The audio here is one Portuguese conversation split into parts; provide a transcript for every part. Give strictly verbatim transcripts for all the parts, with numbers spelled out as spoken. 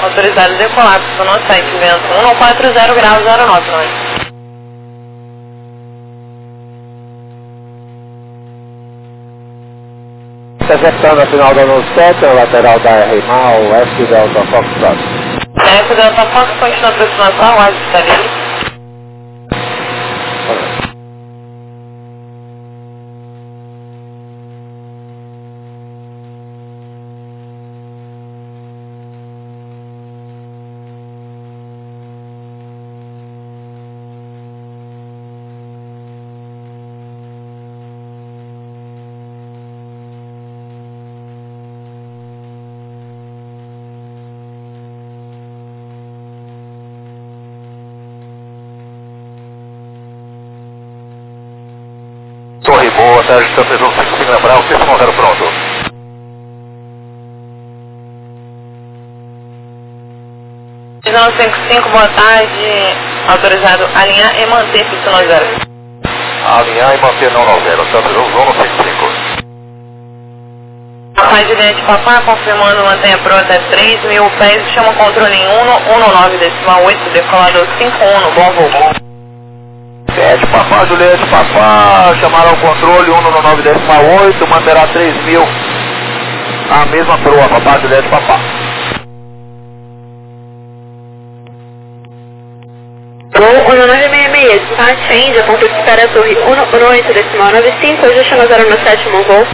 Autorizado decolar para o nosso site, vento um não quatro zero grau zero nove nove. Interceptando a final da nove sete, a lateral da R Mal, F Delta Foxtrot. F Delta Fox, continua a aproximação, a está livre. Torre boa, tarde, Santa João cinco cinco Brau, seis um zero pronto. Visão cinco cinco, boa tarde. Autorizado alinhar e manter pista zero. Alinhar e manter não no zero, Santa João Zona cinco cinco. Rapaz de linha de papá, confirmando mantenha pro até três mil pés, chama o controle em um nove decimal oito, decolador cinco um, bom voo. Juliette Papá, Juliette Papá, chamará o controle um no nove decimal oito, manterá três mil, a mesma proa, Papá, Juliette Papá. Voo um nove seis seis, dispatch change, a ponto de espera a torre um oito decimal nove cinco, hoje chama zero no sétimo voo.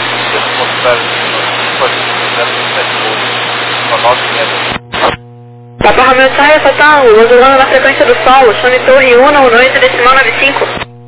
Papa Romeo Saia, Fatango, ondulando na frequência do solo, chame torre um oito decimal nove cinco.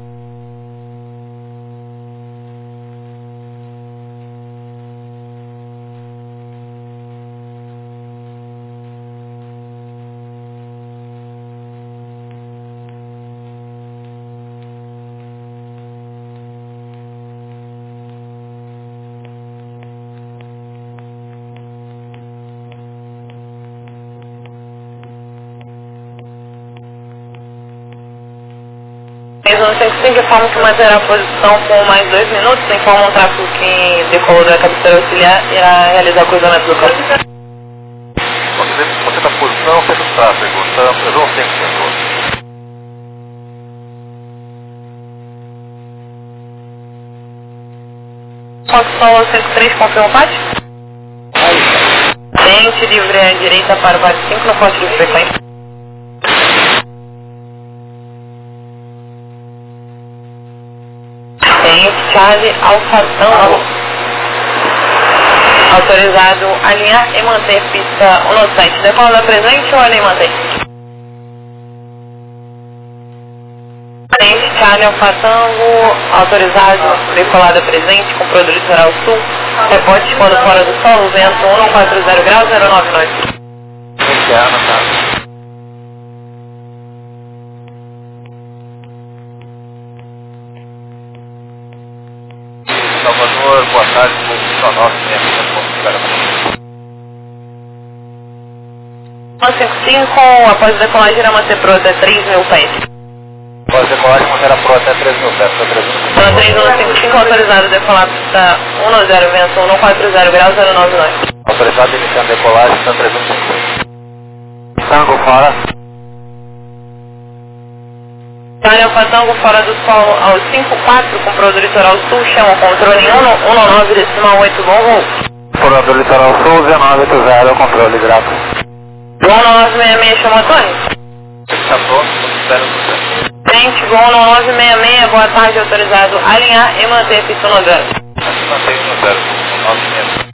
um cinco cinco informa que manterá a posição por mais dois minutos, informa um tráfego que decolou da cabeceira auxiliar e irá realizar o cruzamento do campo. Você está na posição, fecha o tráfego, Santa João cinco cinco. Fox Solo cinco três, confirma o pátio? Frente livre à direita para o pátio cinco no poste de frequência. Charlie Alfa Tango. Autorizado alinhar e manter pista no site. Decola presente ou alinha e mantém? Frente Charlie Alfa Tango. Autorizado decolada presente com produto litoral sul. Reporte quando fora do solo. Vento um quatro zero grau zero nove nove. Salvador, boa tarde, só nós, um cinco cinco, após a decolagem irá manter pro até três mil pés. Após a decolagem manterá pro até três mil pés. Então três um cinco cinco, autorizado decolar pista um zero, vento um quatro zero grau zero nove nove. Autorizado iniciando decolagem, Santa três um cinco. Tango fora. Itália Fatango fora do solo ao cinco quatro, com produto litoral sul, chama o controle um nove decimal oito, bom voo. Produto litoral sul, dezenove oitenta, controle grato. um nove seis seis, chama Tony. Está pronto, espero você. Frente, Gol nove seis seis, boa tarde, autorizado alinhar e manter pista no zero. Mantém no zero, nove seis.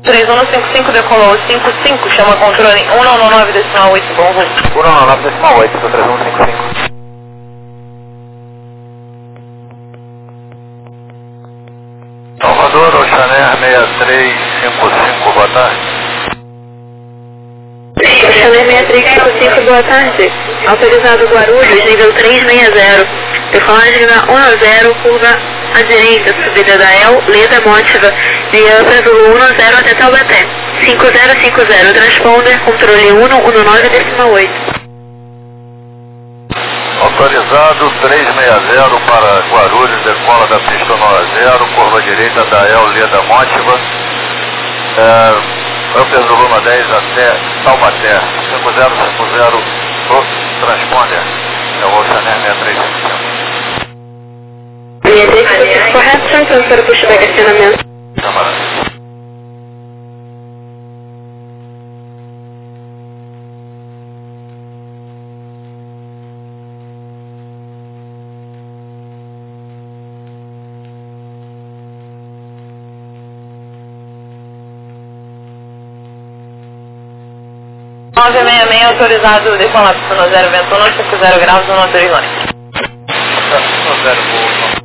três um cinco cinco decolou cinco cinco, chama controle um nove nove decimal oito, bom rumo. um nove nove decimal oito, três um cinco cinco. Salvador, Oxaner seis três cinco cinco, boa tarde. Oxaner seis três cinco cinco, boa tarde. Autorizado Guarulhos, nível trezentos e sessenta. Decolagem na um zero, curva à direita, subida da El, Leda Mótiva, via Brasil um zero até Taubaté. cinco zero cinco zero, transponder, controle um nove decimal oito. Autorizado trezentos e sessenta para Guarulhos, decola da pista um zero, curva direita da El, Leda Mótiva, é, Upper Luma dez até Taubaté, cinco zero cinco zero do transponder, é o Oxaner seis três cinco cinco. seis três cinco cinco correto, transfer para pushback acionamento. Camarada. nove seis seis, autorizado decolar pista zero, vento um, cinco zero graus, um Horizonte. um zero, boa.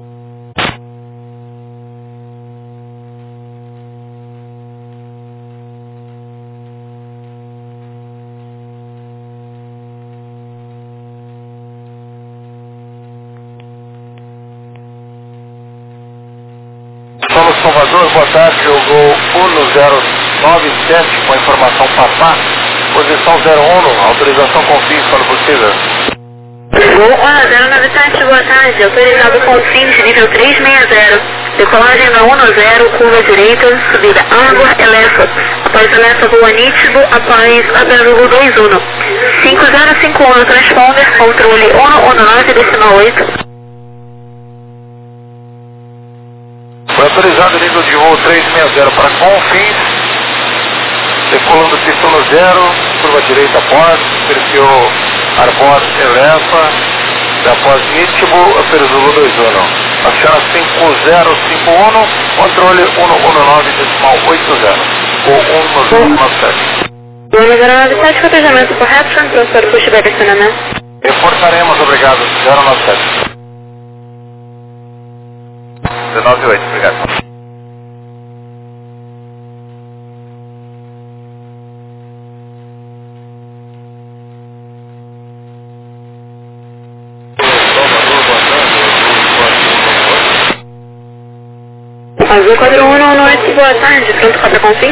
Solo Salvador, boa tarde, jogou um zero nove sete com a informação Papá, posição zero um, autorização com fins quando possível. Voo um zero nove sete, boa tarde, autorizado com fins nível trezentos e sessenta. Decolagem na um zero, curva direita, subida Arbor, Elefa. Após Elefa, voa nítido, após Abrazulo dois um. cinco zero cinco um, transponder, controle um nove decimal oito. Foi autorizado nível de voo trezentos e sessenta para Confins, decolando pista zero, curva direita após, perfil Arbor, Elefa, após Nítibo, Perzulu dois um. Aciona cinco zero cinco um, controle um nove decimal oito zero, ou um zero nove sete. um zero nove sete, cotejamento correto, transfer pushback acionamento. Reforçaremos, obrigado, zero nove sete. dezenove oito, obrigado. Azul quatro um um oito, boa tarde, pronto para Confins?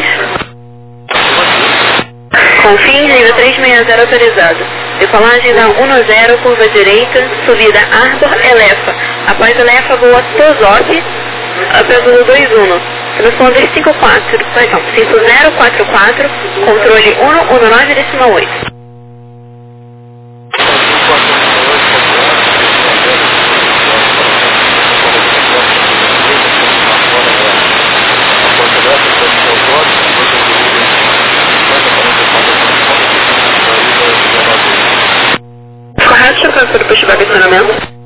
Confins, nível trezentos e sessenta autorizado. Decolagem da um zero, curva direita, subida Arbor, Elefa. Após Elefa, voa Tozoc, Abrazulo dois um. Transponder cinco quatro, perdão, cinco zero quatro quatro, controle um nove decimal oito. Correto, transfer pushback acionamento.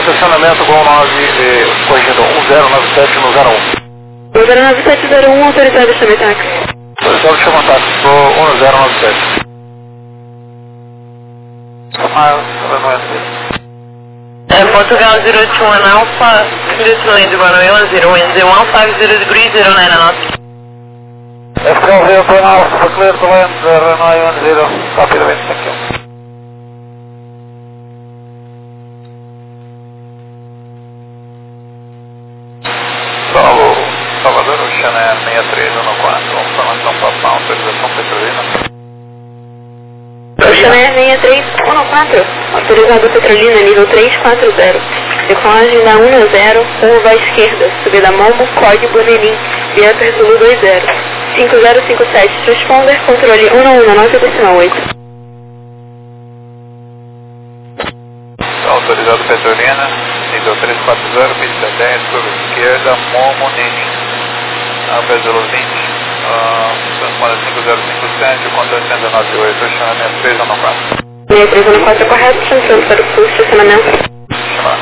posicionamento Gol nove, eh, corrigindo, um zero nove sete no zero um. um zero nove sete zero um, autorizado a chamar táxi. Autorizado a chamar táxi, sou um zero nove sete. Uh, Portugal zero two one Alpha, clear to land runway one zero one zero one five zero degree zero nine knots. F K zero two one Alpha, clear to land runway one zero, copy the wind, thank you. Solo, Salvador, Xané seis três um quatro, informação papal, autorização Petrolina. Xané seis três um quatro, autorizado Petrolina, nível três quatro zero. Decolagem da um zero, curva à esquerda, subida Momo, código Nenim, Vieta Zulu dois zero. cinco zero cinco sete, transponder, controle um um nove decimal oito. Autorizado Petrolina, nível três quatro zero, pista dez, curva esquerda, Momo, Nenim, Alfa Zulu vinte, uh, transponder cinco zero cinco sete, conta cento e noventa e oito, estacionamento três um quatro. seis três um quatro é correto, transferindo para o fluxo de estacionamento. Chamar.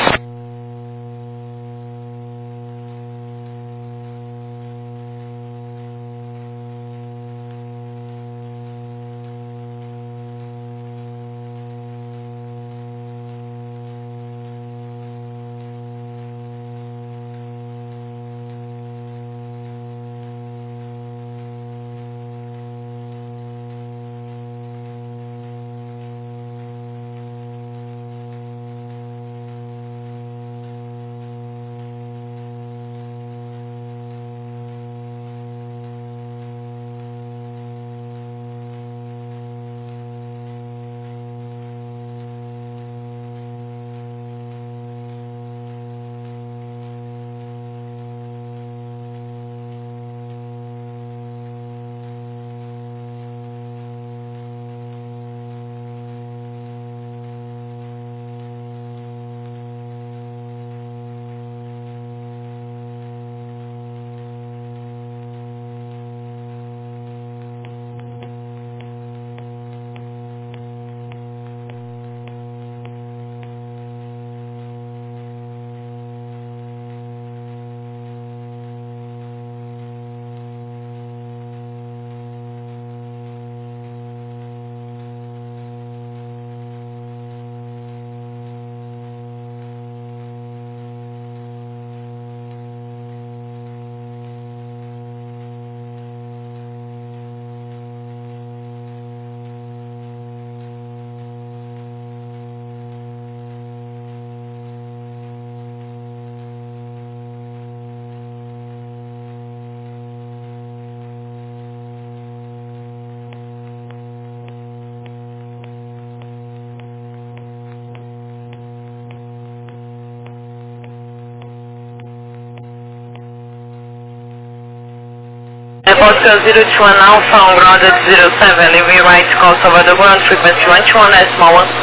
Portugal zero two one Alpha on ground at zero seven, leaving right to call Salvador ground frequency one two one decimal one.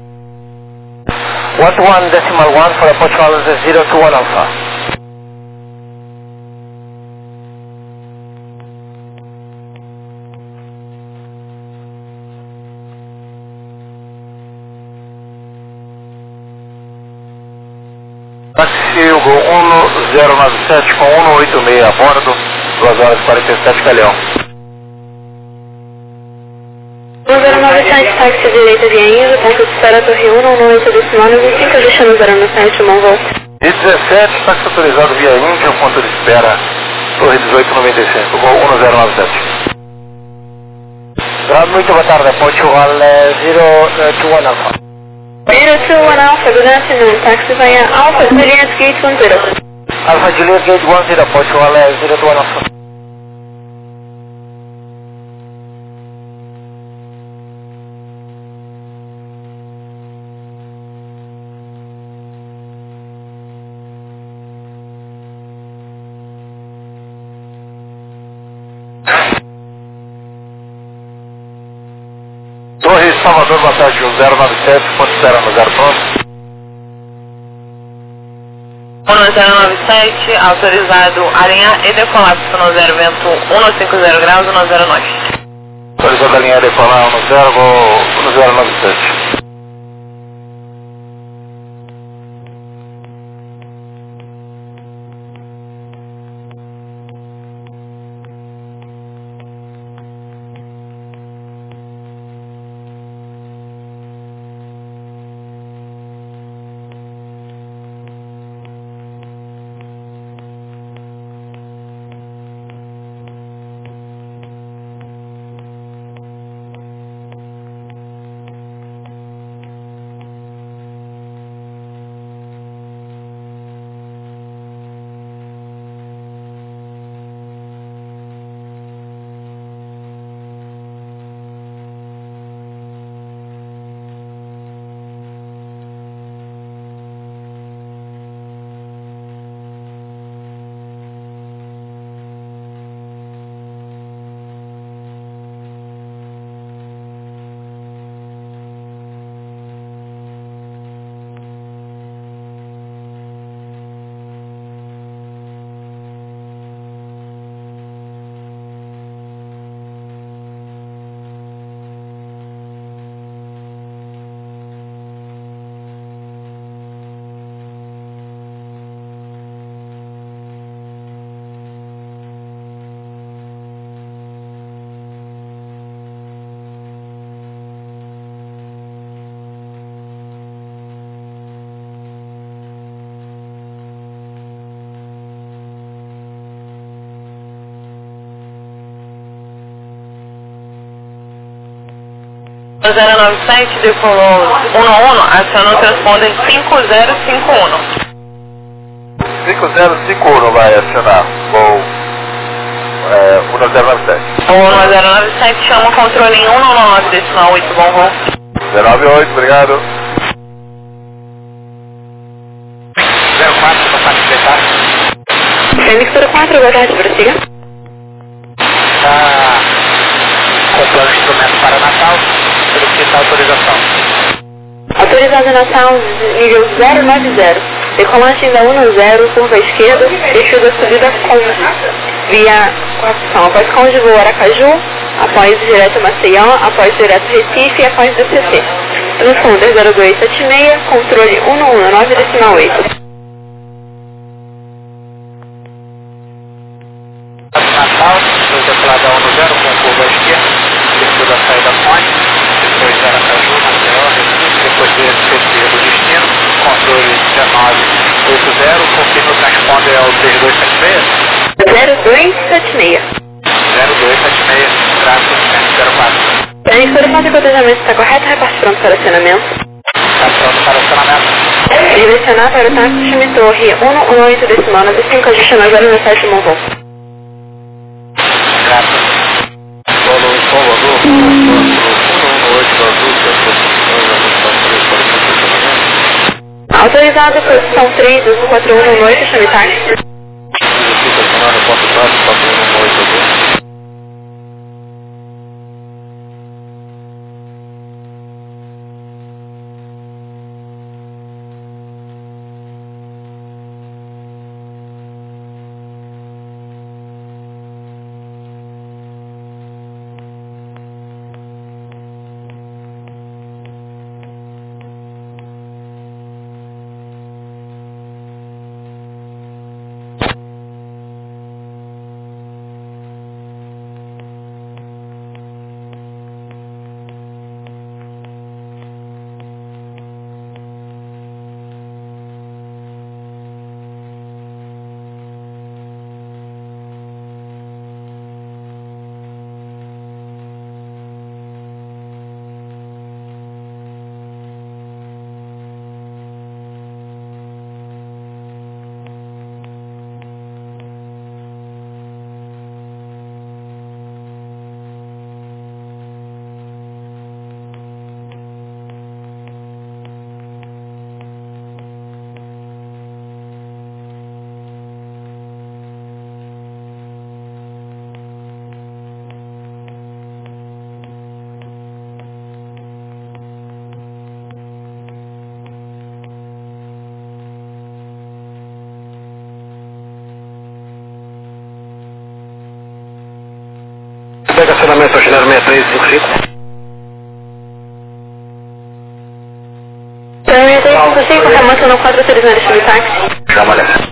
one two one decimal one for Portugal zero two one Alpha. Táxi Hugo um zero nove sete com um oito seis a bordo, duas horas e quarenta e sete, Calhão. um zero nove sete, táxi direita via Inza, ponto de espera Torre um, não oito decimal nove cinco, deixando zero nove sete, mão volta. E dezessete, táxi autorizado via Índia, ponto de espera Torre dezoito noventa e cinco, Gol um zero nove sete. Muito boa tarde, Portugal zero two one Alpha. zero two one Alpha, good afternoon, taxi via Alpha Juliet Gate one zero. Alpha Juliet Gate one zero, Portugal zero two one Alpha. Torre Salvador, boa tarde, zero nove sete, ponto espera no zero pronto. um zero nove sete, autorizado alinhar e decolar no zero vento cento e cinquenta graus no zero nove. Autorizado alinhar e decolar no zero, vou no zero nove sete. zero nove sete, decolou um um, aciona o transponder cinco zero cinco um. cinco zero cinco um vai acionar voo é, um zero nove sete. O um zero nove sete chama o controle em um nove decimal oito, bom voo. zero nove oito, obrigado. zero quatro, boa tarde, secretário. Fênix quatro, boa tarde, prossiga. Está comprando instrumento para Natal, solicita autorização. Autorizado Natal, nível zero nove zero. Decolagem da um zero, curva esquerda, eixo da subida Conde. Via opção, após Conde, voo Aracaju, após direto Maceió, após direto Recife e após D C C. Transponder zero dois sete seis, controle um um nove decimal oito. Natal, foi decolada um zero com curva esquerda, depois da saída Ponte, depois de Aracaju, Maceió, Recife, depois de D C C do destino, controle dezenove oito zero, confirma o transponder é o três dois sete seis. zero dois sete seis. zero dois sete seis, traço zero quatro. Emissora quatro, o planejamento está correto, repasse pronto para acionamento. Está pronto para acionamento. Direcionar para o táxi Chime Torre um um oito decimal nove cinco, ajuste na zero nove sete, bom voo. Graças. Solo Salvador, um um oito azul, Autorizado, posição três, dois quatro um, noite, chame táxi. Pega acionamento auxiliar seis três cinco cinco. seis três cinco cinco, remoto no quatro três nove, chame táxi. Chama, olha.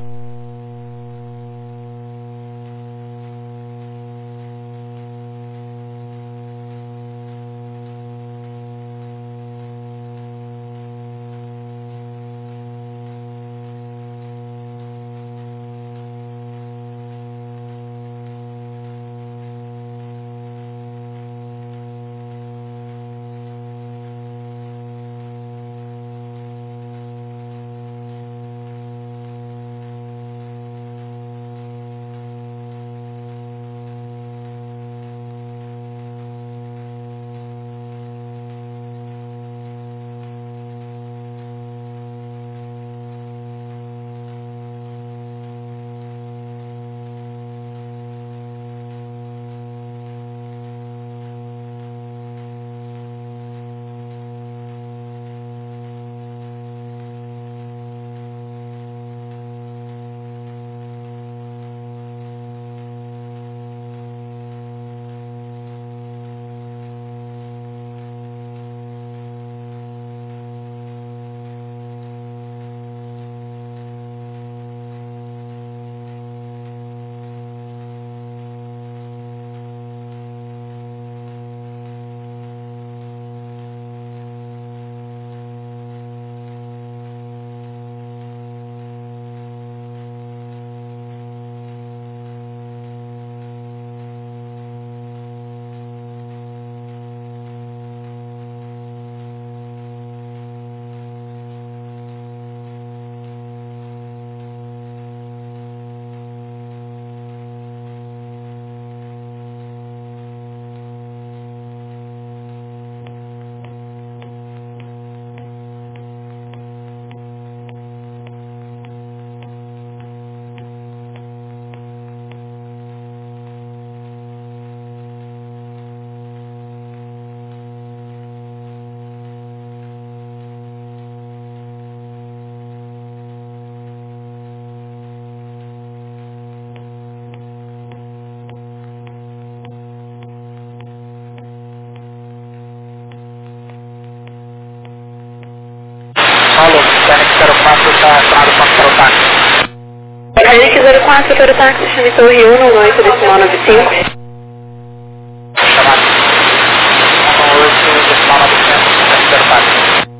Fênix zero quatro para o táxi, chame Torre um, noite decimal nove cinco. Chamado um oito decimal nove cinco, zero quatro.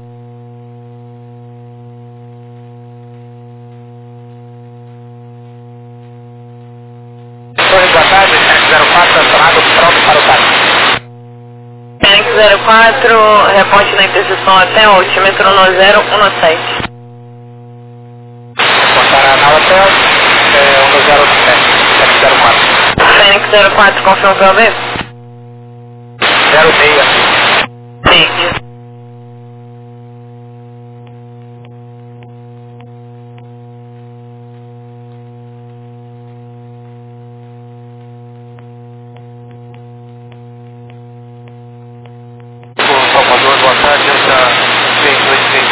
Torre, boa tarde, Fênix zero quatro, acionado, pronto para o táxi. Fênix zero quatro, reporte na interseção até o altímetro no zero um sete. Para na hotel, é um zero sete, Fênix zero quatro. Fênix zero quatro, confirma o P O B? zero seis. Sim. Salvador, boa tarde, essa seis dois seis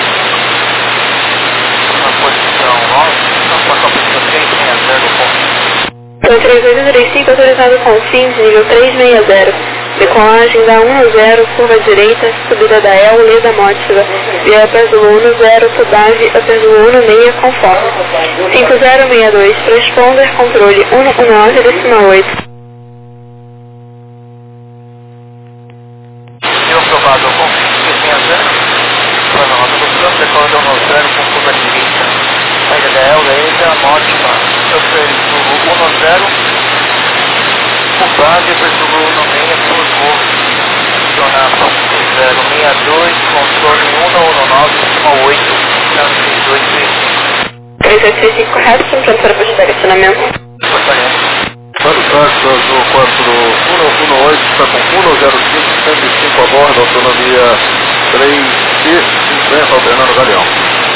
na posição nove, transporte a posição três seis zero, ponto. Então, três oito três cinco, autorizado com fins, nível três seis zero. Decolagem da um zero, curva direita, subida da E L, Leda Mótiva, via Perzulo um zero, Sudave, a Perzulo um seis, conforme. cinco zero seis dois, transponder, controle um um nove, decimal oito. E aprovado com três seis zero, para a nota do plano, decolagem um zero com curva direita, saída da E L, Leda Mótiva, eu Perzulo um zero, Sudave, Perzulo um seis, turbo, funcionação zero seis dois, controle um um nove, decimal oito, seis dois três cinco. três oito três cinco, correto, pronto para o direcionamento. Para o táxi azul quatro um um oito, está com um zero cinco, cento e cinco a bordo, autonomia três C cinquenta, Fernando Galeão.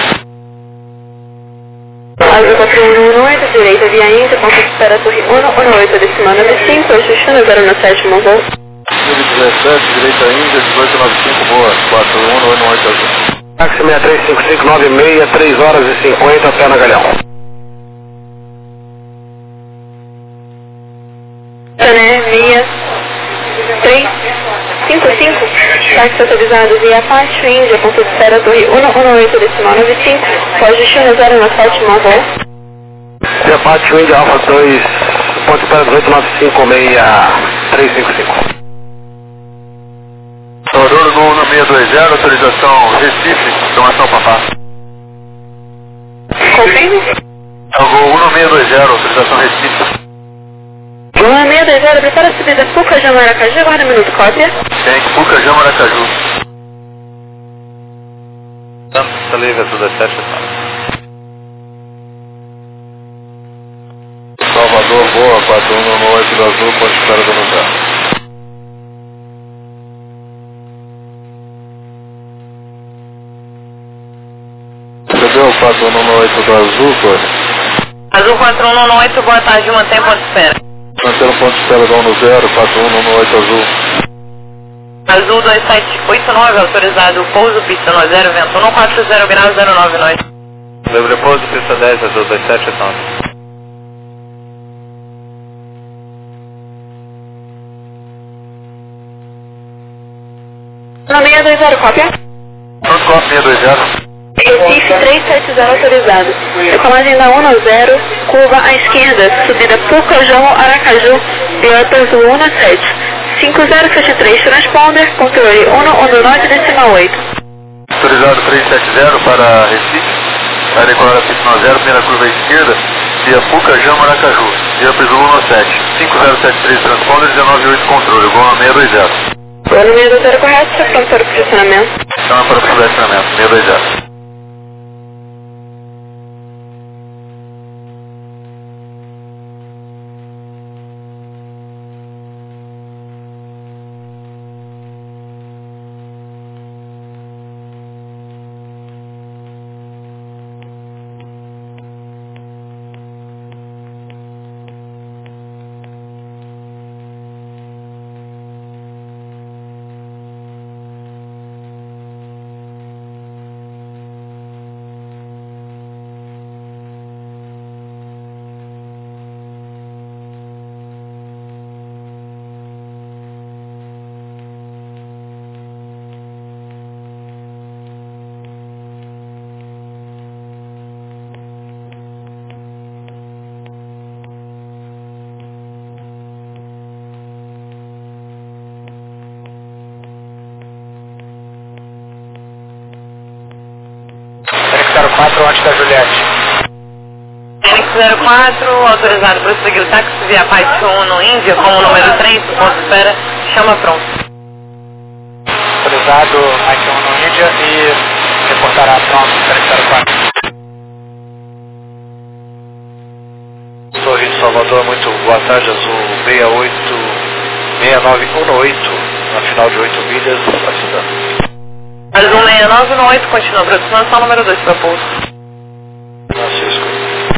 Azul quatro um um oito, direita via Índia, ponto de espera Torre um um oito, decimal nove cinco, Xuxuna zero no sétimo voo. dezessete, direita Índia, dezoito nove cinco, boa, quatro um um oito azul. Táxi seis três cinco cinco nove seis, três horas e cinquenta, pé na Galhão. Tané, seis três cinco cinco, táxi autorizado via Apache, Índia, ponto de espera Torre um um oito, decimal nove cinco, pode Xuxuna zero no sétimo voo. Via Pátio Índia, Alfa dois, ponto de espera dezoito nove cinco seis, três cinco cinco. Aurora no um seis dois zero, autorização Recife, informação Papá. Confirme? Algo um seis dois zero, autorização Recife. um seis dois zero, prepara a subida Puca de Maracaju, guarda um minuto, cópia. Tem Puca, Jama, Aracaju. Santos, Livre, dezessete, Salvador, boa, quatro um um oito do azul, ponto de espera do lugar. Recebeu o quatro um um oito do azul, foi? Azul quatro um um oito, boa tarde, mantém ponto de espera. Mantendo ponto de espera do um zero, quatro um um oito azul. Azul dois sete oito nove, autorizado pouso, pista no zero, vento um quatro zero graus, zero nove nove. Livre pouso, pista dez, azul dois sete oito nove. um seis dois zero, cópia. Pronto, quatro seis dois zero. Recife três sete zero autorizado. Decolagem da um zero, curva à esquerda, subida Pucajão, Aracaju, Piotas um sete. cinco zero sete três, transponder, controle um um nove, decimal oito. Autorizado três sete zero para Recife. Vai decolar a pista no zero, primeira curva à esquerda, via Pucajão, Aracaju, via Presumo um sete. cinco zero sete três, transponder, dezenove oito, controle, gol seis dois zero. Plano seis dois zero correto, pronto para o posicionamento. Chama para o posicionamento, seis dois zero. quatro antes da Juliette. Fênix zero quatro, autorizado para seguir o táxi via Pite um no Índia, como número três, ponto espera, chama pronto. Autorizado Pite um no Índia e reportará pronto Fênix zero quatro. Torre de Salvador, muito boa tarde, azul seis oito seis nove um oito, na final de oito milhas, acidente. Azul seis nove um oito, continua aproximação, número dois para pouso. Francisco.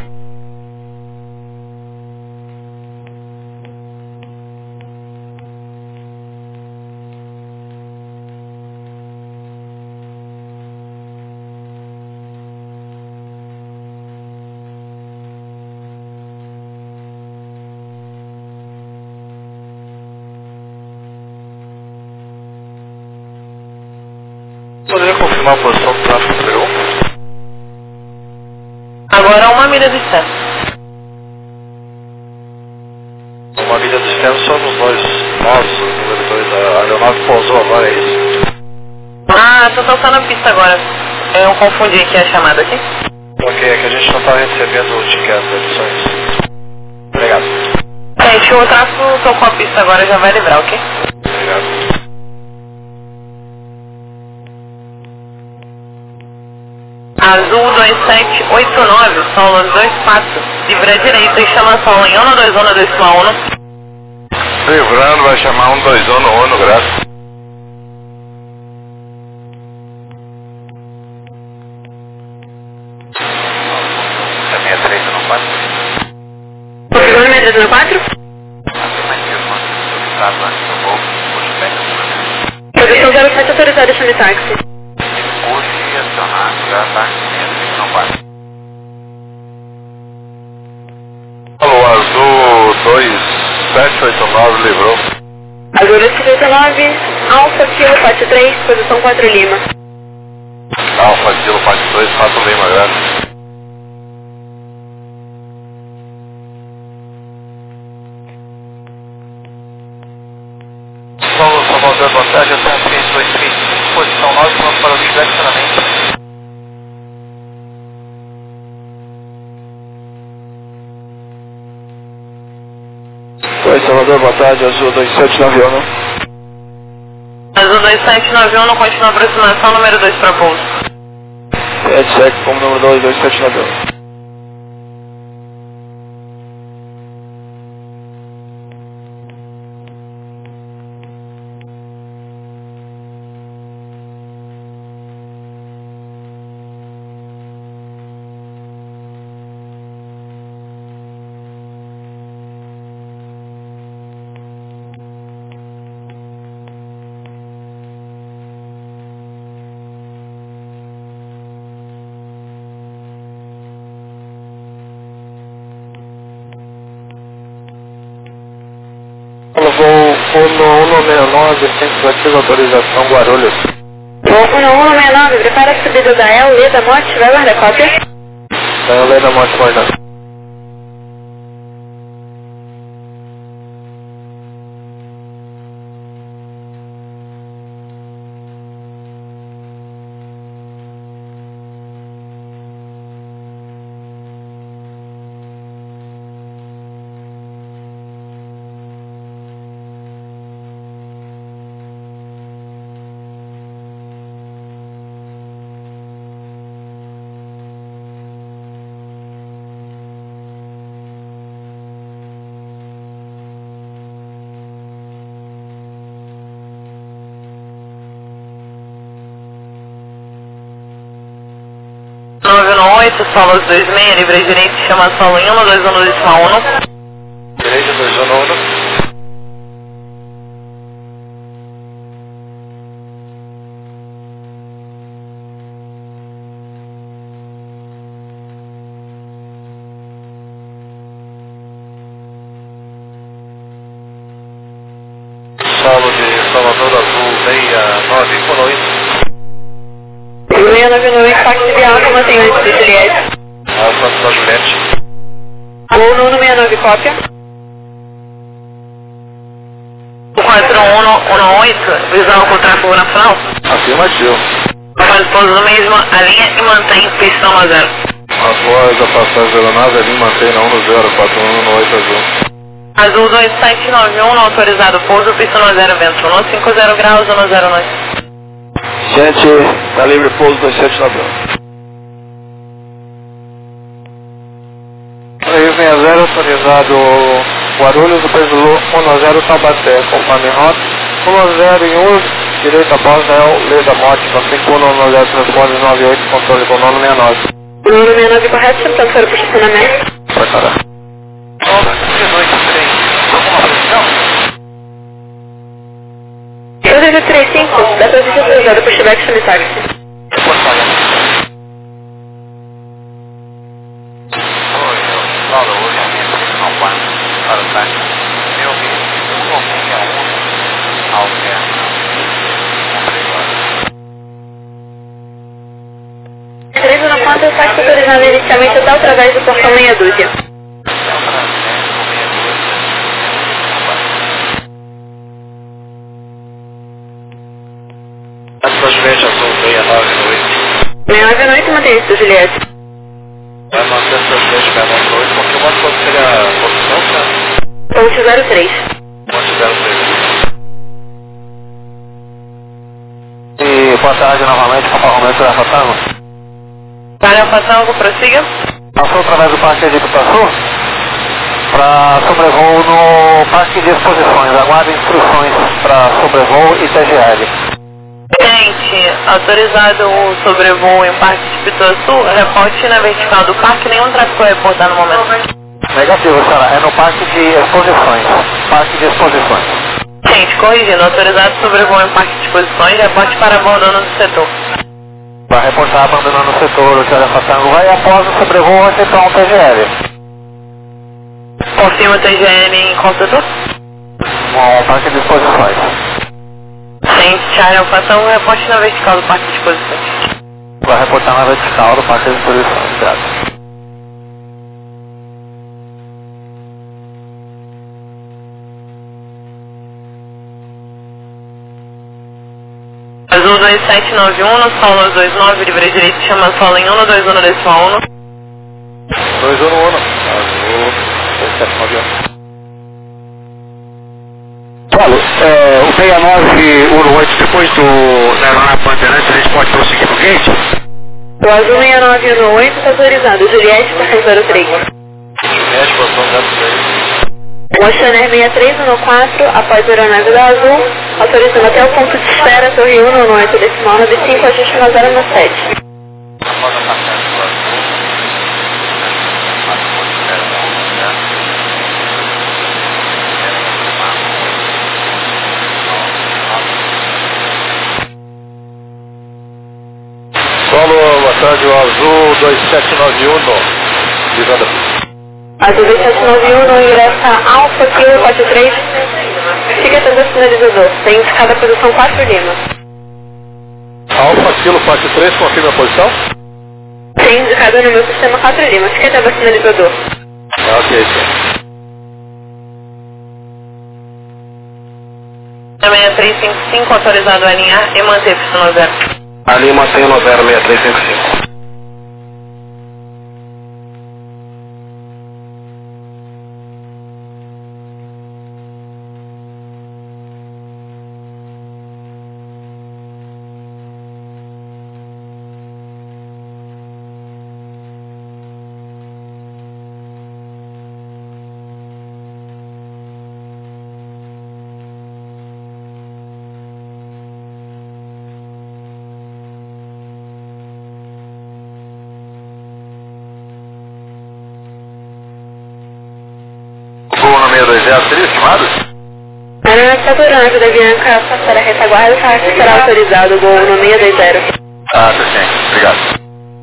Poderia confirmar a posição do tráfego número um? Agora uma milha de distância. Uma milha de distância somos nós, nós, o número dois, a aeronave pousou agora, é isso? Ah, tô tocando a pista agora. Eu confundi aqui a chamada aqui. Ok, é que a gente não está recebendo o ticket das edições. Obrigado. Gente, o tráfego tocou a pista agora, já vai livrar, ok? Obrigado. Azul dois sete oito nove, solo dois quatro, livra a direita e chama solo em um dois um dois um. Livrando, vai chamar um dois um no Uno, graças. É sessenta e três no quatro? Configura sessenta e três no quatro? Afirmativo, solicitado antes do voo, pushback. Posição zero sete autorizada, chame táxi. Push e acionar, já tá aqui no quatro. Alô, azul dois sete oito nove, livrou. Azul dois sete oito nove, Alfa Kilo quatro três, posição quatro Lima. Alfa Kilo quatro dois, quatro Lima, graças. Solo Salvador, boa tarde, ação três dois três, posição nove, vamos para o livre acionamento. Oi, Salvador, boa tarde, azul dois sete nove um. Azul dois sete nove um, continua aproximação, número dois para pouso. sete sete, como número dois, dois sete nove um. Voo Uno seis nove, tentativa autorização Guarulhos. Voo Uno um seis nove, prepara a subida da El, Leda Mote, vai guardar cópia? Da Leda Mote, guardando. nove um oito, solo dois seis, livre a direita e chama solo em um dois um dois um. Direita dois um um. Solo de Salvador Azul seis nove um oito. seis nove um oito, táxi de Alfa, mantém antes de Juliette. Alfa da Juliette. Voo Nuno seis nove, cópia. quatro um um oito, visão com tráfego nacional. Afirmativo. Vai Autorizado pouso no mesmo, alinha e mantém pistão a zero. Após a passagem da aeronave, ali mantém na um no zero, quatro um no oito azul. Azul dois sete nove um, autorizado pouso, pistão a zero, vento um cinco zero graus, um zero noite. Gente, tá livre pouso dois sete nove um. três seis zero, autorizado Guarulhos, o peso um zero Taubaté, conforme rota, um zero em um, direita Bosnel, lei da morte, cinco um um zero, transponder nove oito, controle com nono sessenta e nove. Número sessenta e nove correto, portanto, para o estacionamento. Vai parar. Eu devo três cinco, dá para ser autorizado por Chebec Sanitário. três um quatro, faixa autorizada inicialmente até através do portão meia dúzia. Juliette Azul sessenta e nove noite. sessenta e nove noite, mantém isso, Juliette. Vai manter essa Juliette sessenta e nove noite, porque o modo qual seria a posição, né? Ponte zero três. Ponte zero três. E boa tarde novamente, Papa Romero da Fatango. Para a Fatango, prossiga. Passou através do Parque de Ipitaçu para sobrevoo no Parque de Exposições. Aguarde instruções para sobrevoo e T G L. Gente, autorizado o sobrevoo em Parque de Pituaçu, reporte na vertical do parque, nenhum tráfego reportado no momento. Negativo, senhora, é no Parque de Exposições. Parque de Exposições. Gente, corrigindo, autorizado sobrevoo em Parque de Exposições, reporte para abandono do setor. Vai reportar abandonando o setor, o Tiara Fatango vai, após o sobrevoo vai efetuar um T G L. Confirma o T G L em qual setor? No Parque de Exposições. Gente, Charlie Fatango, reporte na vertical do Parque de Exposições. Vai reportar na vertical do Parque de Exposições, graças. Azul dois sete nove um, no solo dois nove, livre direito, chama solo em um dois um decimal um. dois um um, Azul dois sete nove um. Paulo, é, o sessenta e nove um oito, depois do aeronave Bandeirantes, a gente pode prosseguir no gate? O Azul sessenta e nove um oito está autorizado, Juliette, portão zero três. Juliette, portão zero três. Motionair sessenta e três um quatro, após a aeronave da Azul, autorizando até o ponto de espera, Torre um no oito decimal nove cinco, ajuste na zero no sete. Após a passagem do Azul, Solo, boa tarde, o Azul dois sete nove um, Visada. Azul dois sete nove um, no ingressa Alfa Kilo quatro três, fica atrás do sinalizador, tem indicada a posição quatro Lima. Alfa Kilo quatro três, confirma a posição? Tem indicado no meu sistema quatro Lima, fica atrás do sinalizador. Ah, ok, sim. seis três cinco cinco, autorizado a alinhar e manter pistão zero. Ali mantém no zero seis três cinco cinco. seis dois zero, seria estimado? A aeronave aeronave da Bianca passar a retaguarda, tá? Será autorizado o gol no seis dois zero. Ah, tá sim. Obrigado.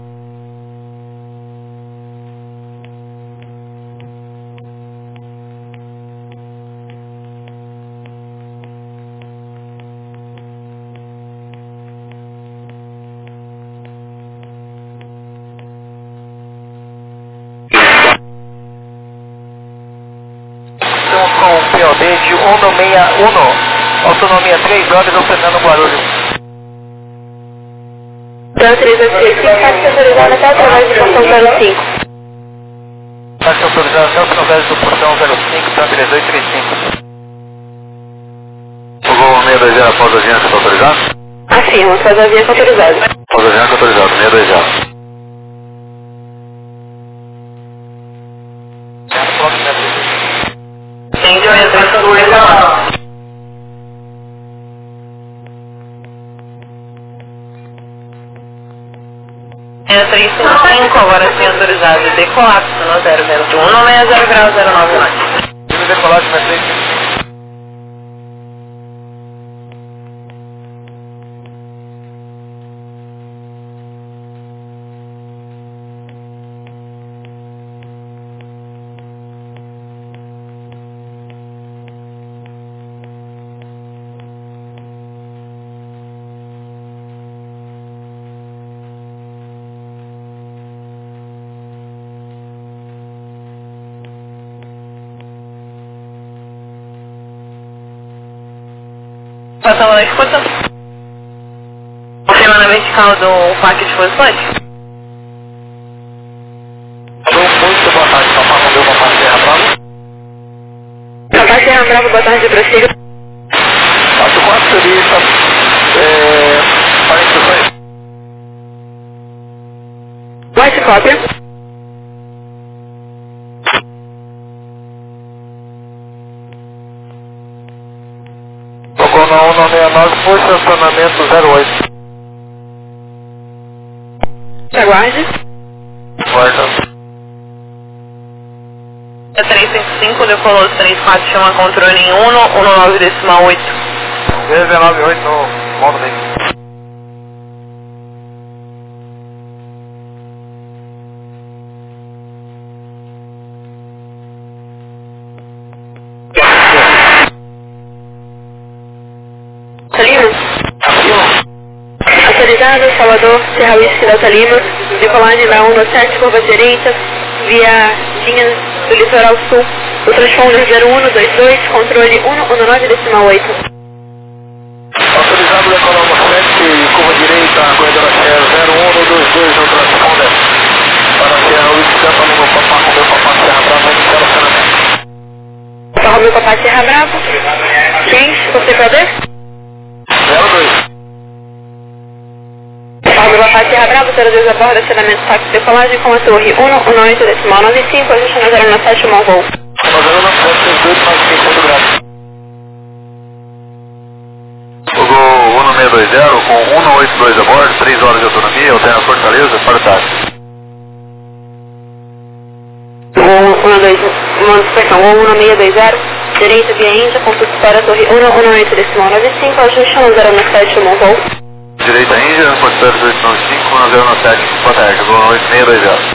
Com P O D de um seis um, autonomia três horas, operando Guarulhos. São três dois três cinco, táxi autorizado até através do portão zero cinco. Táxi autorizado até através do portão zero cinco, São três dois três cinco. O voo seis dois zero após a avianca está autorizado? Afirma, após a avianca autorizado. Após a avianca autorizado, seis dois zero. É três cinco cinco, agora sim autorizado. Decolapso no zero zero um, não é zero grau zero nove nove. Tive decolagem na três cinco cinco. Passamos na escuta. Confirma na vertical do parque de exposições. Muito boa tarde, Papai Romeu, Papai Serra Bravo. Papai Serra Bravo, boa tarde, prossiga. quatro quatro turista, é, para instruções. White cópia. Tocou na um nove seis nove, foi estacionamento zero oito. Aguarde. Guarda. É três cinco cinco, decolou três quatro, chama controle em um nove decimal oito. dezenove oito no modo dele. Lima. Autorizado, Salvador, Serra Whisky Delta Lima, decolagem da um sete, curva direita, via linha do litoral sul, o transponder zero um dois dois, controle um nove decimal oito. Autorizado decolar no sete, curva direita, corredor zero um dois dois no transponder. Para Serra Whisky Delta Lima, Papai Romeu, Papai Serra Bravo, iniciar o estacionamento. Papai Romeu, Papai Serra Bravo. Quem? Você poder? zero dois. Papai Papai Serra Bravo, zero dois a bordo, acionamento táxi decolagem com a torre um nove decimal nove cinco, ajuste na zero sete, bom voo. zero nove sete, dois nove cinco, muito grato. O Gol um seis dois zero com um oito dois a bordo, três horas de autonomia, alterna Fortaleza, para o táxi. Voo um dois, perdão, voo um seis dois zero, direita via Índia, consulta para a torre um oito decimal nove cinco, ajuste na zero sete, bom voo. Direita Índia, Fortaleza oito nove cinco, um zero sete, boa tarde, Gol oito seis dois zero.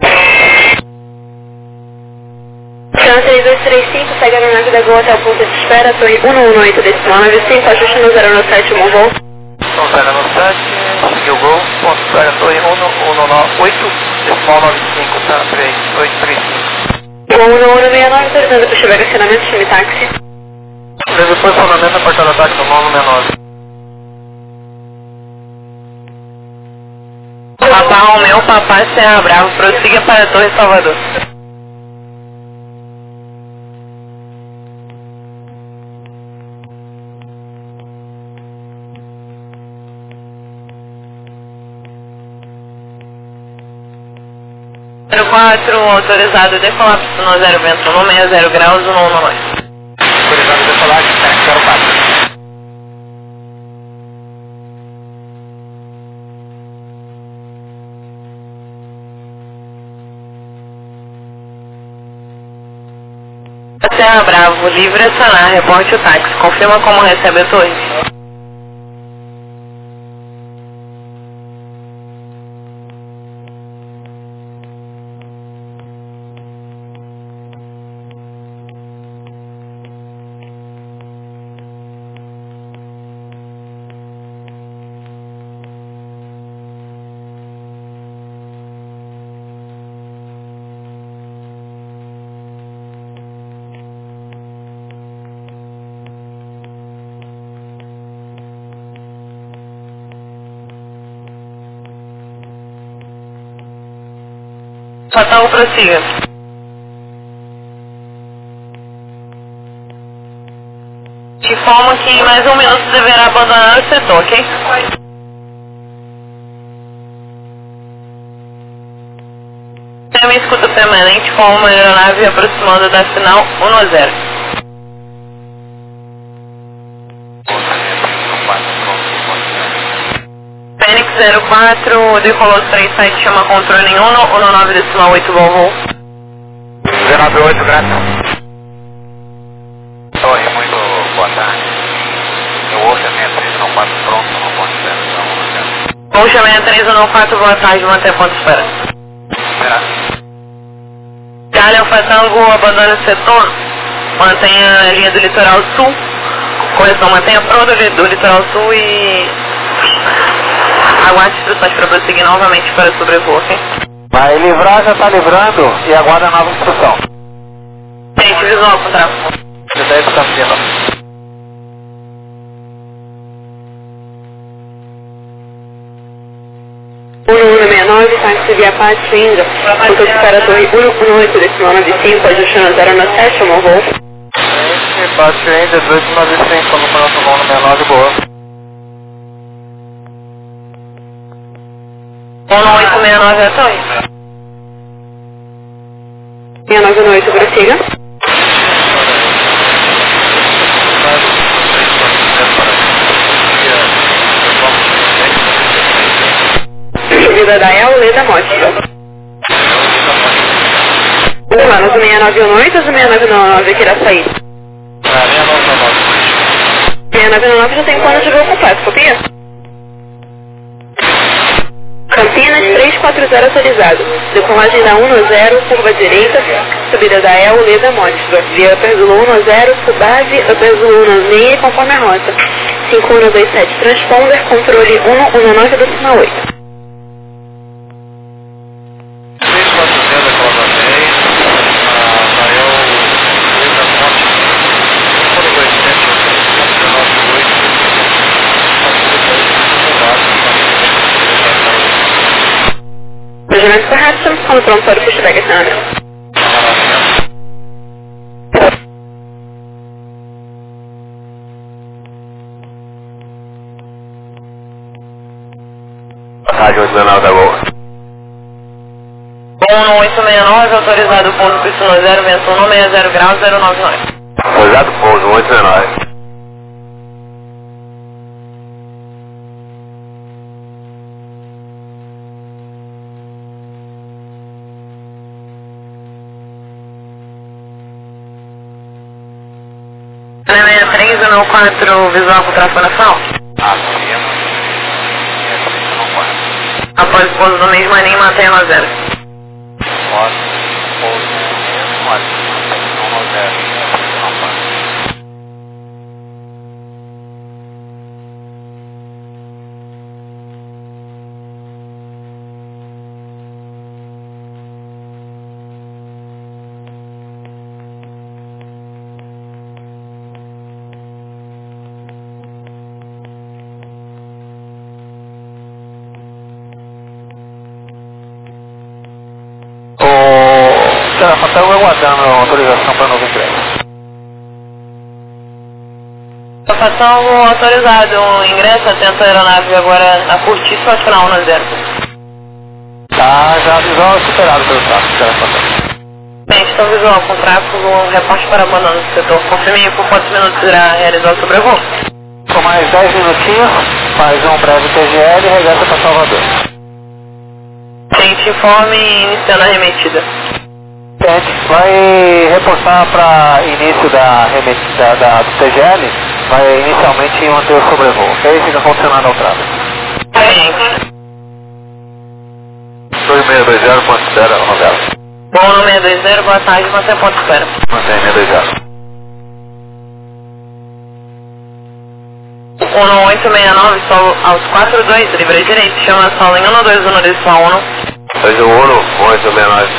Chama três dois três cinco, segue a aeronave da Gol até o ponto de espera, torre um oito decimal nove cinco, ajuste no zero sete, bom voo. Então, zero sete, seguiu o Gol, ponto de espera, torre um oito decimal nove cinco, tá, três oito três cinco. Gol um um seis nove, autorizando para chegar acionamento, chame táxi. Leve posicionamento na porta da táxi do um seis nove. Papai Romeu, Papai Serra Bravo, prossiga para a Torre Salvador. zero quatro, autorizado decolapso no zero vento um seis zero graus, um um nove. Autorizado decolagem, táxi zero quatro. Serra Bravo, livre acionar, reporte o táxi. Confirma como recebe a torre. AlphaTango, prossiga. Te informo que em mais um minuto deverá abandonar o setor, ok? Tem uma escuta permanente com uma aeronave aproximando da final um a zero. Fênix zero quatro, decolou três sete, chama controle em um, um nove decimal oito, Volvo. zero nove oito, graças. Oi, muito boa tarde. Eu ouço a minha três um quatro pronto, não pode ser. Vou chamar a três um quatro, boa tarde, manter ponto de espera. Graças. Charlie AlphaTango, abandone o setor, mantenha a linha do litoral sul, correção, mantenha a proa do, do litoral sul e aguarde instruções para prosseguir novamente para sobrevoo, ok? Vai livrar, já está livrando e aguarda a nova instrução. Gente, visual com tráfego. dez está sendo. um um seis nove, táxi via Pátio Indra, ponto de espera torre um um oito, decimal nove cinco, ajustando zero nove sete, uma voo. Esse Pátio Indra, dezoito nove cinco, no próximo voo no seis nove, boa. um oito seis nove, é torre. seis nove oito, prossiga. Subida da El, Leda Mótica. Humanos, o seis nove oito ou o seis nove nove que irá sair? seis nove nove já tem plano de voo completo, copia? Campinas três quatro zero autorizado. Decolagem da um zero, curva direita, subida da El, Leda Mótica. Via Upper Zulu um zero, Subave, Upper Zulu um seis, conforme a rota. cinco um dois sete, transponder, controle um um nove decimal oito. Projeto correto, estamos ficando pronto para o pushback, senhora. Rádio oito nove da Boa. um oito seis nove, autorizado pouso piscina zero, vento um seis zero graus, zero nove nove. Autorizado pouso, um oito seis nove. seis três um quatro, visual com tráfego nacional. Acima. Após o pouso do mesmo aninho, mantenha no zero. Após o pouso do mesmo aninho, no zero. Estamos aguardando a autorização para novo ingresso. AlphaTango autorizado, o ingresso, atento à aeronave agora na curtíssima final um zero. Tá, já visual superado pelo tráfego. Gente, então visual com tráfego, reporte para abandono do setor. Confirme por quantos minutos irá realizar o sobrevoo? Com mais dez minutinhos, faz um breve T G L e regressa para Salvador. Gente, informe iniciando a remetida. Gente, vai reportar para início da remetida da, do T G L, vai inicialmente manter o sobrevoo, ok? Fica condicionado ao tráfego. Gente. dois seis dois zero, ponto de espera, novela. Bom, no seis dois zero, boa tarde, mantém ponto de espera. Mantém seis dois zero. um oito seis nove, solo aos quatro dois, livre direito, chama solo em um dois um, decimal um. dois um um, oito seis nove.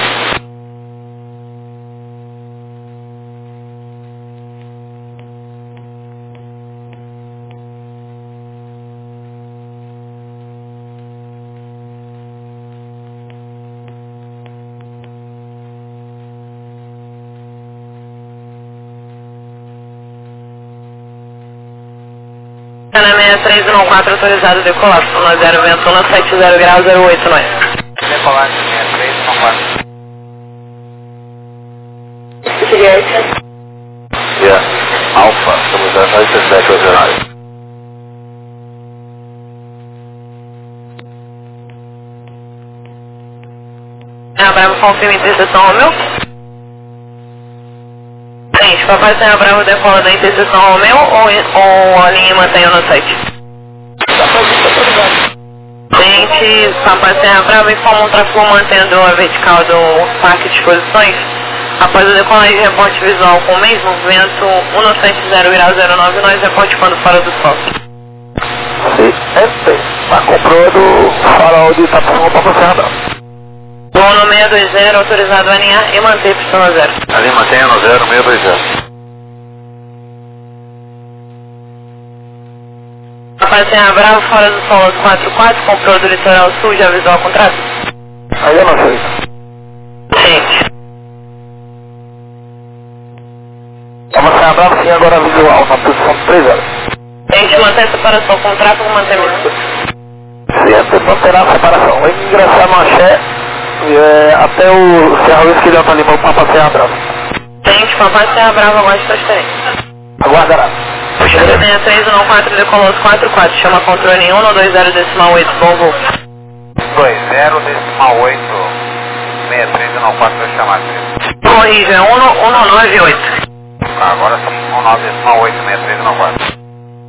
Tá na seis três um quatro, autorizado decolar, zona zero, vento um sete zero grau, zero oito nove. Decolar seis três um quatro. Juliette. Yeah. Alfa, estamos a seis sete oito nove. Serra Bravo, confirma interseção Romeu. Gente, Papai Serra Bravo decola da interseção Romeu ou, ou a linha mantém no site? Gente, Papai Serra Bravo informa um tráfego mantendo a vertical do parque de exposições. Após o decolagem de reporte visual com o mesmo vento um sete zero grau zero nove, nós reporte quando fora do sol. Sim, é, tem. Mas comprou do farol de Itapuã para Serra Brava. Voo no seis dois zero, autorizado a alinhar e manter pistão zero. Ali mantenha no zero seis dois zero. Papai Serra Bravo, fora do solo quatro quatro, comprou do litoral sul, já avisou ao contrato? Aí eu não sei. Gente. Vamos Serra Brava sim, agora visual, na posição de três horas. A gente mantém a separação com o tráfego, mantém escudo. Certo, manterá a separação. Vai ingressar no axé é, até o Serra Luiz que já está ali para o Papa Serra Brava. Gente, Papai Serra Bravo, agora está diferente. Aguardará. seis três um quatro, decolou quatro quatro, chama controle um dois zero decimal oito, bom voo. dois zero decimal oito. seis três um quatro vai chamar. Corrige, é um nove oito. Agora sim, um nove decimal oito, seis três um quatro.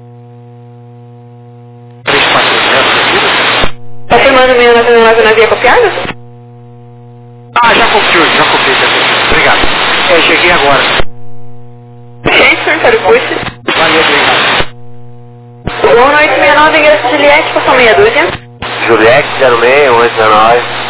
Tá filmando o meu nove nove na via copiada? Ah, já copiou, já copiei também. Obrigado. É, cheguei agora. Gente, senhor curso. Valeu, obrigado. um oito seis nove, ingresso Juliette, passou meia dúzia. Juliette zero seis oito zero nove.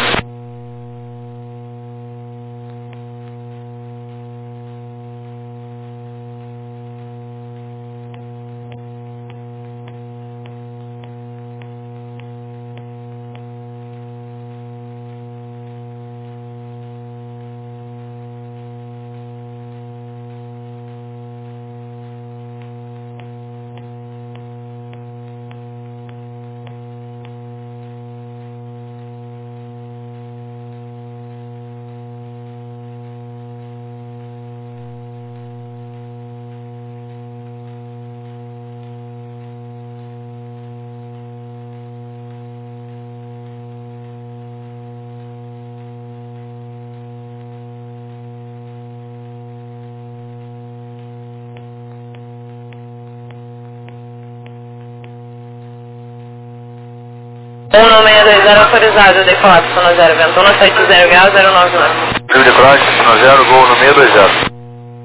um seis dois zero, autorizado, decolar pistão zero, vento um sete zero grau zero nove nove. Livre de cross, pistão zero, gol no seis dois zero.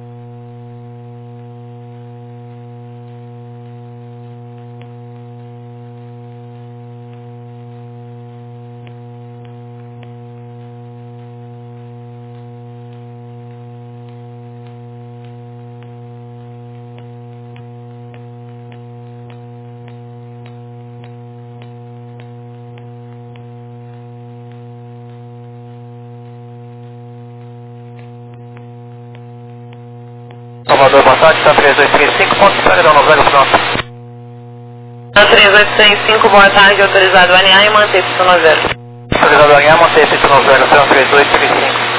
Salvador, boa tarde, está três dois três cinco, ponto de São Novela, pronto. três oito seis cinco, boa tarde, autorizado a alinhar e manter pistão zero. Autorizado a alinhar, manter pistão zero, três dois três cinco.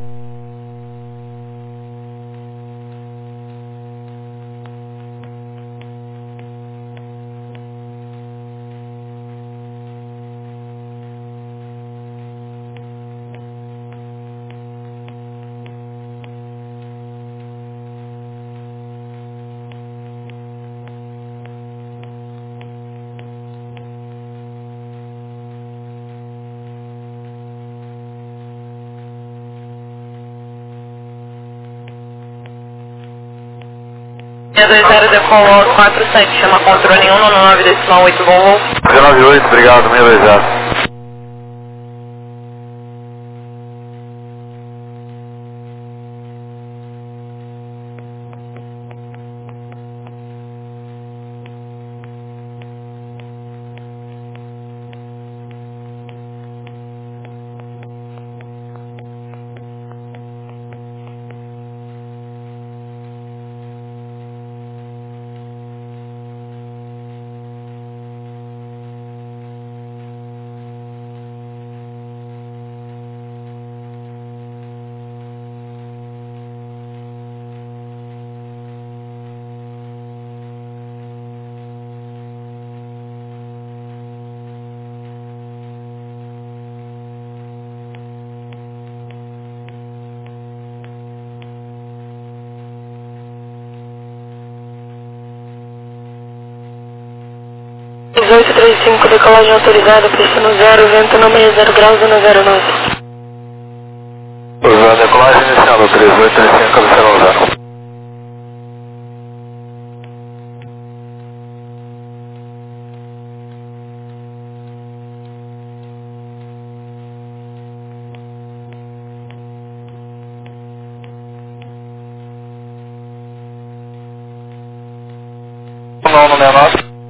seis dois zero, decolou quatro sete, chama controle um nove decimal oito, bom voo. zero nove oito, obrigado, seis dois zero. oito três cinco, decolagem autorizada, pista no zero, vento no meio, zero graus, no zero nove. Usando decolagem inicial, três oito três cinco, cabeceira no zero. Não, no menor.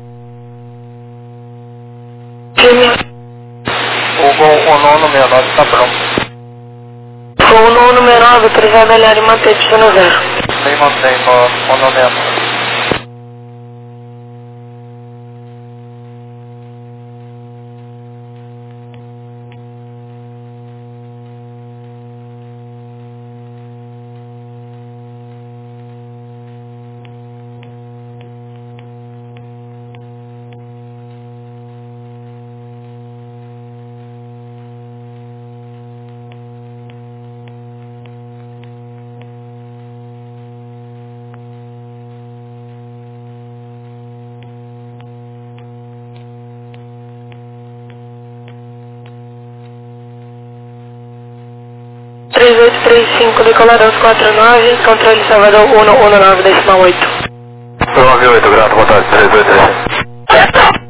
O, o, o nono menor está pronto. Com o nono menor, autorizado a olhar e manter pista no zero. Nem mantém o, o nono menor. três oito três cinco, decolador quatro nove, controle Salvador um um nove, decimal oito. nove oito, grato, boa tarde, três oito três cinco.